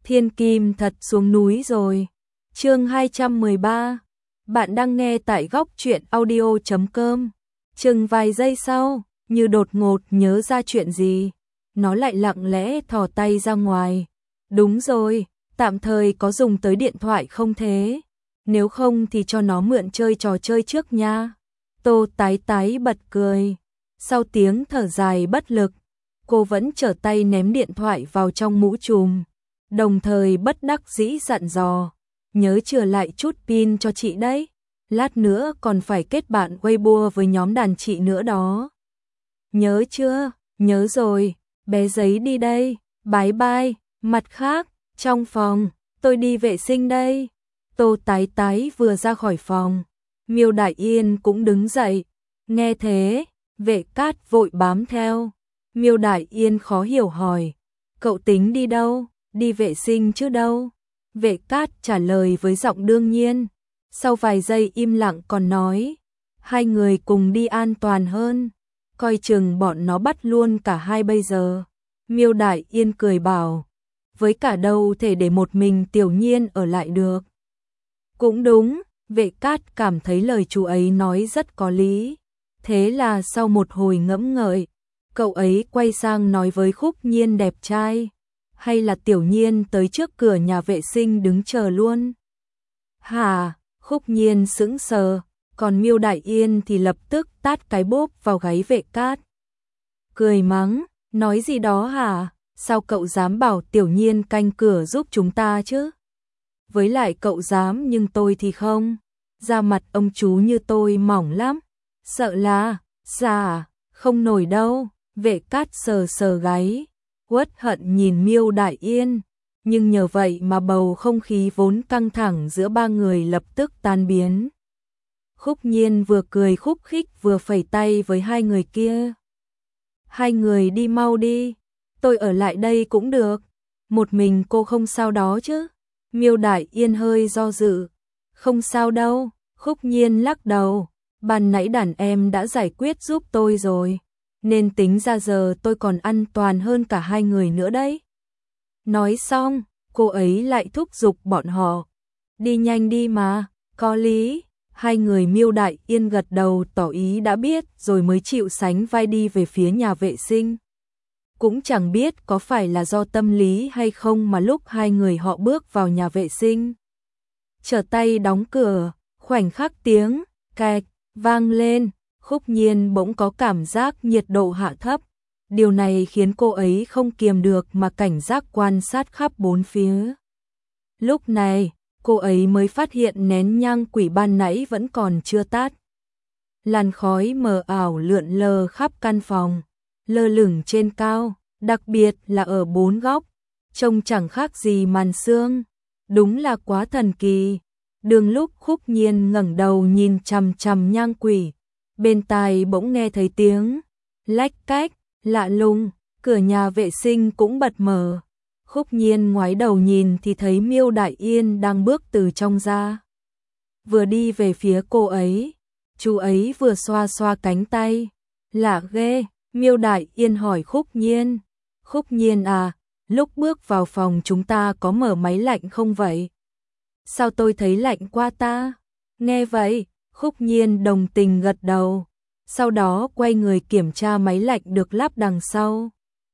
Thiên Kim thật xuống núi rồi. Chương 213. Bạn đang nghe tại góc truyện audio.com. Chừng vài giây sau, như đột ngột nhớ ra chuyện gì, nó lại lặng lẽ thò tay ra ngoài. Đúng rồi, tạm thời có dùng tới điện thoại không thế? Nếu không thì cho nó mượn chơi trò chơi trước nha. Tô Tái Tái bật cười. Sau tiếng thở dài bất lực, cô vẫn trở tay ném điện thoại vào trong mũ trùm, đồng thời bất đắc dĩ dặn dò, nhớ chừa lại chút pin cho chị đấy, lát nữa còn phải kết bạn Weibo với nhóm đàn chị nữa đó. Nhớ chưa? Nhớ rồi, bé giấy đi đây, bye bye. Mặt khác, trong phòng, tôi đi vệ sinh đây. Tô Tái Tái vừa ra khỏi phòng, Miêu Đại Yên cũng đứng dậy. Nghe thế, Vệ Cát vội bám theo. Miêu Đại Yên khó hiểu hỏi, cậu tính đi đâu? Đi vệ sinh chứ đâu? Vệ Cát trả lời với giọng đương nhiên. Sau vài giây im lặng còn nói, hai người cùng đi an toàn hơn, coi chừng bọn nó bắt luôn cả hai bây giờ. Miêu Đại Yên cười bảo, với cả đâu thể để một mình Tiểu Nhiên ở lại được. Cũng đúng, Vệ Cát cảm thấy lời chú ấy nói rất có lý. Thế là sau một hồi ngẫm ngợi, cậu ấy quay sang nói với Khúc Nhiên đẹp trai, hay là Tiểu Nhiên tới trước cửa nhà vệ sinh đứng chờ luôn. Hả? Khúc Nhiên sững sờ, còn Miêu Đại Yên thì lập tức tát cái bốp vào gáy Vệ Cát. Cười mắng, nói gì đó hả? Sao cậu dám bảo Tiểu Nhiên canh cửa giúp chúng ta chứ? Với lại cậu dám nhưng tôi thì không. Da mặt ông chú như tôi mỏng lắm. Sợ là, già, không nổi đâu. Vệ Cát sờ sờ gáy, uất hận nhìn Miêu Đại Yên. Nhưng nhờ vậy mà bầu không khí vốn căng thẳng giữa ba người lập tức tan biến. Khúc Nhiên vừa cười khúc khích vừa phẩy tay với hai người kia. Hai người đi mau đi, tôi ở lại đây cũng được. Một mình cô không sao đó chứ? Miêu Đại Yên hơi do dự. Không sao đâu, Khúc Nhiên lắc đầu. Ban nãy đàn em đã giải quyết giúp tôi rồi, nên tính ra giờ tôi còn an toàn hơn cả hai người nữa đấy. Nói xong, cô ấy lại thúc giục bọn họ. Đi nhanh đi mà, có lý. Hai người Miêu Đại Yên gật đầu tỏ ý đã biết rồi mới chịu sánh vai đi về phía nhà vệ sinh. Cũng chẳng biết có phải là do tâm lý hay không mà lúc hai người họ bước vào nhà vệ sinh, trở tay đóng cửa, khoảnh khắc tiếng kẹt vang lên, Khúc Nhiên bỗng có cảm giác nhiệt độ hạ thấp. Điều này khiến cô ấy không kiềm được mà cảnh giác quan sát khắp bốn phía. Lúc này, cô ấy mới phát hiện nén nhang quỷ ban nãy vẫn còn chưa tắt. Làn khói mờ ảo lượn lờ khắp căn phòng, lơ lửng trên cao, đặc biệt là ở bốn góc, trông chẳng khác gì màn sương. Đúng là quá thần kỳ. Đường lúc Khúc Nhiên ngẩng đầu nhìn chằm chằm nhang quỷ, bên tai bỗng nghe thấy tiếng lách cách lạ lùng, cửa nhà vệ sinh cũng bật mở. Khúc Nhiên ngoái đầu nhìn thì thấy Miêu Đại Yên đang bước từ trong ra, vừa đi về phía cô ấy. Chú ấy vừa xoa xoa cánh tay. Lạ ghê, Miêu Đại Yên hỏi Khúc Nhiên. Khúc Nhiên à, lúc bước vào phòng chúng ta có mở máy lạnh không vậy? Sao tôi thấy lạnh qua ta? Nghe vậy, Khúc Nhiên đồng tình gật đầu, sau đó quay người kiểm tra máy lạnh được lắp đằng sau.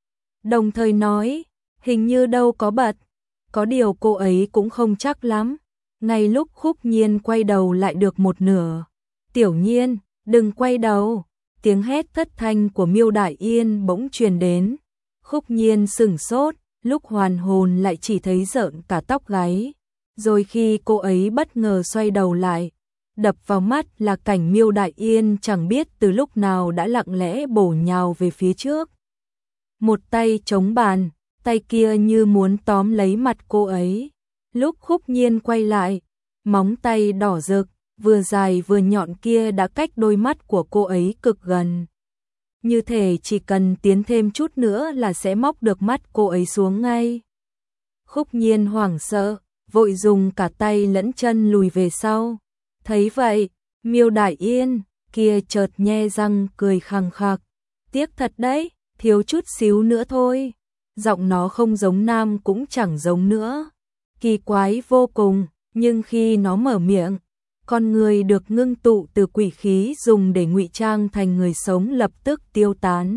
Đồng thời nói, hình như đâu có bật. Có điều cô ấy cũng không chắc lắm. Ngay lúc Khúc Nhiên quay đầu lại được một nửa, Tiểu Nhiên, đừng quay đầu. Tiếng hét thất thanh của Miêu Đại Yên bỗng truyền đến. Khúc Nhiên sửng sốt, lúc hoàn hồn lại chỉ thấy rợn cả tóc gáy. Rồi khi cô ấy bất ngờ xoay đầu lại, đập vào mắt là cảnh Miêu Đại Yên chẳng biết từ lúc nào đã lặng lẽ bổ nhào về phía trước. Một tay chống bàn, tay kia như muốn tóm lấy mặt cô ấy. Lúc Khúc Nhiên quay lại, móng tay đỏ rực, vừa dài vừa nhọn kia đã cách đôi mắt của cô ấy cực gần. Như thể chỉ cần tiến thêm chút nữa là sẽ móc được mắt cô ấy xuống ngay. Khúc Nhiên hoảng sợ, vội dùng cả tay lẫn chân lùi về sau. Thấy vậy, Miêu Đại Yên kia chợt nhe răng cười khằng khặc. Tiếc thật đấy, thiếu chút xíu nữa thôi. giọng nó không giống nam cũng chẳng giống nữa. Kỳ quái vô cùng, nhưng khi nó mở miệng, con người được ngưng tụ từ quỷ khí dùng để ngụy trang thành người sống lập tức tiêu tán.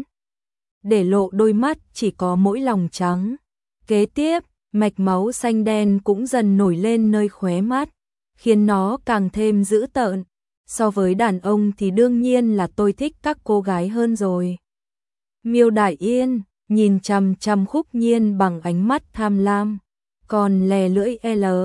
Để lộ đôi mắt chỉ có mỗi lòng trắng. Kế tiếp, mạch máu xanh đen cũng dần nổi lên nơi khóe mắt, khiến nó càng thêm dữ tợn. So với đàn ông thì đương nhiên là tôi thích các cô gái hơn rồi. Miêu Đại Yên nhìn chằm chằm Khúc Nhiên bằng ánh mắt tham lam, còn lè lưỡi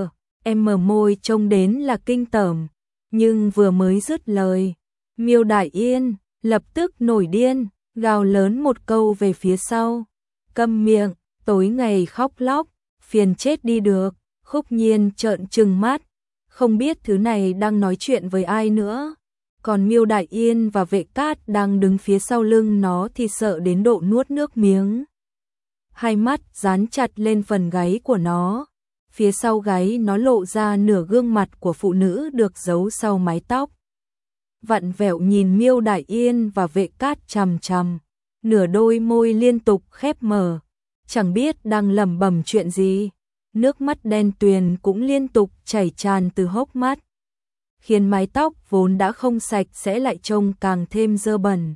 em mở môi trông đến là kinh tởm, nhưng vừa mới dứt lời, Miêu Đại Yên lập tức nổi điên, gào lớn một câu về phía sau. Câm miệng, tối ngày khóc lóc, phiền chết đi được. Khúc Nhiên trợn trừng mắt, không biết thứ này đang nói chuyện với ai nữa. Còn Miêu Đại Yên và Vệ Cát đang đứng phía sau lưng nó thì sợ đến độ nuốt nước miếng. Hai mắt dán chặt lên phần gáy của nó. Phía sau gáy nó lộ ra nửa gương mặt của phụ nữ được giấu sau mái tóc. Vặn vẹo nhìn Miêu Đại Yên và Vệ Cát chằm chằm, nửa đôi môi liên tục khép mở, chẳng biết đang lẩm bẩm chuyện gì. Nước mắt đen tuyền cũng liên tục chảy tràn từ hốc mắt, khiến mái tóc vốn đã không sạch sẽ lại trông càng thêm dơ bẩn.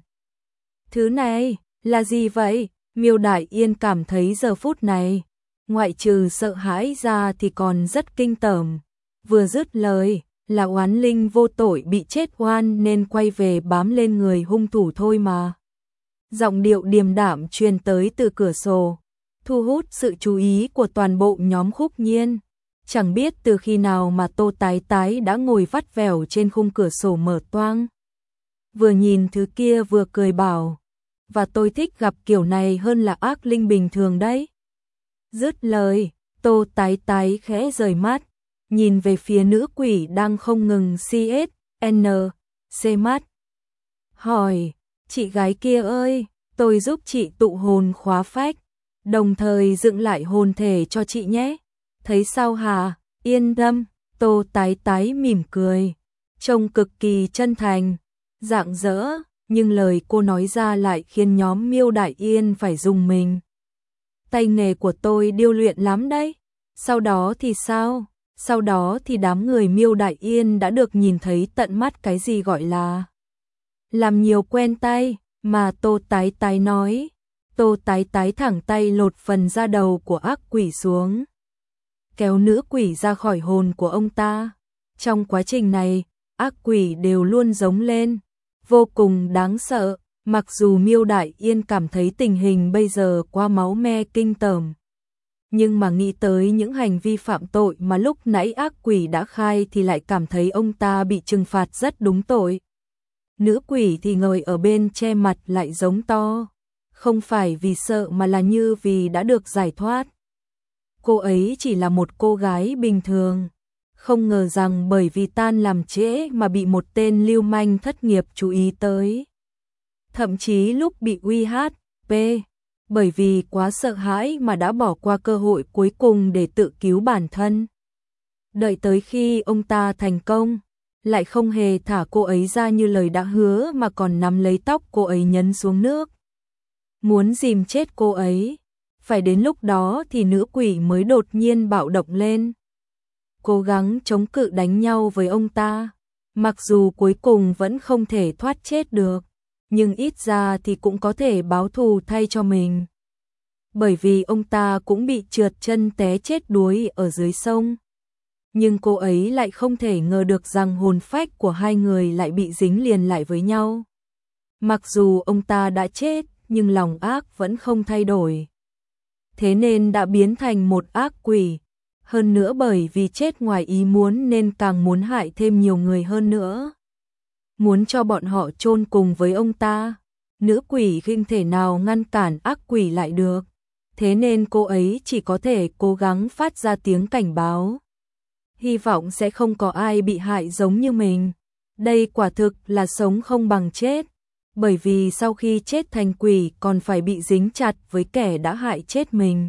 Thứ này là gì vậy? Miêu Đại Yên cảm thấy giờ phút này, ngoại trừ sợ hãi ra thì còn rất kinh tởm. Vừa dứt lời là oán linh vô tội bị chết oan nên quay về bám lên người hung thủ thôi mà. Giọng điệu điềm đạm truyền tới từ cửa sổ, thu hút sự chú ý của toàn bộ nhóm Khúc Nhiên. Chẳng biết từ khi nào mà Tô Tái Tái đã ngồi vắt vẻo trên khung cửa sổ mở toang. Vừa nhìn thứ kia vừa cười bảo, và tôi thích gặp kiểu này hơn là ác linh bình thường đấy. Dứt lời, Tô Tái Tái khẽ rời mắt, nhìn về phía nữ quỷ đang không ngừng CSNC mắt. Hỏi, chị gái kia ơi, tôi giúp chị tụ hồn khóa phách, đồng thời dựng lại hồn thể cho chị nhé. Thấy sao hả? Yên tâm, Tô Tái Tái mỉm cười, trông cực kỳ chân thành, rạng rỡ, nhưng lời cô nói ra lại khiến nhóm Miêu Đại Yên phải rùng mình. Tay nghề của tôi điêu luyện lắm đấy. Sau đó thì sao? Sau đó thì đám người Miêu Đại Yên đã được nhìn thấy tận mắt cái gì gọi là làm nhiều quen tay mà Tô Tái Tái nói. Tô Tái Tái thẳng tay lột phần da đầu của ác quỷ xuống, kéo nữ quỷ ra khỏi hồn của ông ta. Trong quá trình này, ác quỷ đều luôn giống lên, vô cùng đáng sợ. Mặc dù Miêu Đại Yên cảm thấy tình hình bây giờ quá máu me kinh tởm, nhưng mà nghĩ tới những hành vi phạm tội mà lúc nãy ác quỷ đã khai thì lại cảm thấy ông ta bị trừng phạt rất đúng tội. Nữ quỷ thì ngồi ở bên che mặt lại giống to, không phải vì sợ mà là như vì đã được giải thoát. Cô ấy chỉ là một cô gái bình thường, không ngờ rằng bởi vì tan làm trễ mà bị một tên lưu manh thất nghiệp chú ý tới. Thậm chí lúc bị UHP, bởi vì quá sợ hãi mà đã bỏ qua cơ hội cuối cùng để tự cứu bản thân. Đợi tới khi ông ta thành công, lại không hề thả cô ấy ra như lời đã hứa mà còn nắm lấy tóc cô ấy nhấn xuống nước, muốn dìm chết cô ấy. Phải đến lúc đó thì nữ quỷ mới đột nhiên bạo động lên, cố gắng chống cự đánh nhau với ông ta. Mặc dù cuối cùng vẫn không thể thoát chết được, nhưng ít ra thì cũng có thể báo thù thay cho mình. Bởi vì ông ta cũng bị trượt chân té chết đuối ở dưới sông. Nhưng cô ấy lại không thể ngờ được rằng hồn phách của hai người lại bị dính liền lại với nhau. Mặc dù ông ta đã chết, nhưng lòng ác vẫn không thay đổi. Thế nên đã biến thành một ác quỷ. Hơn nữa bởi vì chết ngoài ý muốn nên càng muốn hại thêm nhiều người hơn nữa. Muốn cho bọn họ chôn cùng với ông ta. Nữ quỷ không thể nào ngăn cản ác quỷ lại được. Thế nên cô ấy chỉ có thể cố gắng phát ra tiếng cảnh báo. Hy vọng sẽ không có ai bị hại giống như mình. Đây quả thực là sống không bằng chết. Bởi vì sau khi chết thành quỷ còn phải bị dính chặt với kẻ đã hại chết mình.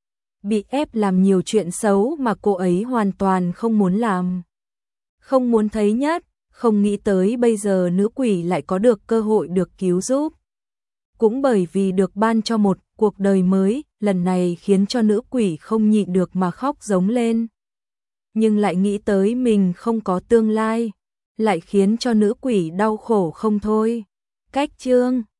Bị ép làm nhiều chuyện xấu mà cô ấy hoàn toàn không muốn làm. Không muốn thấy nhất, không nghĩ tới bây giờ nữ quỷ lại có được cơ hội được cứu giúp. Cũng bởi vì được ban cho một cuộc đời mới, lần này khiến cho nữ quỷ không nhịn được mà khóc giống lên. Nhưng lại nghĩ tới mình không có tương lai, lại khiến cho nữ quỷ đau khổ không thôi. Cách chương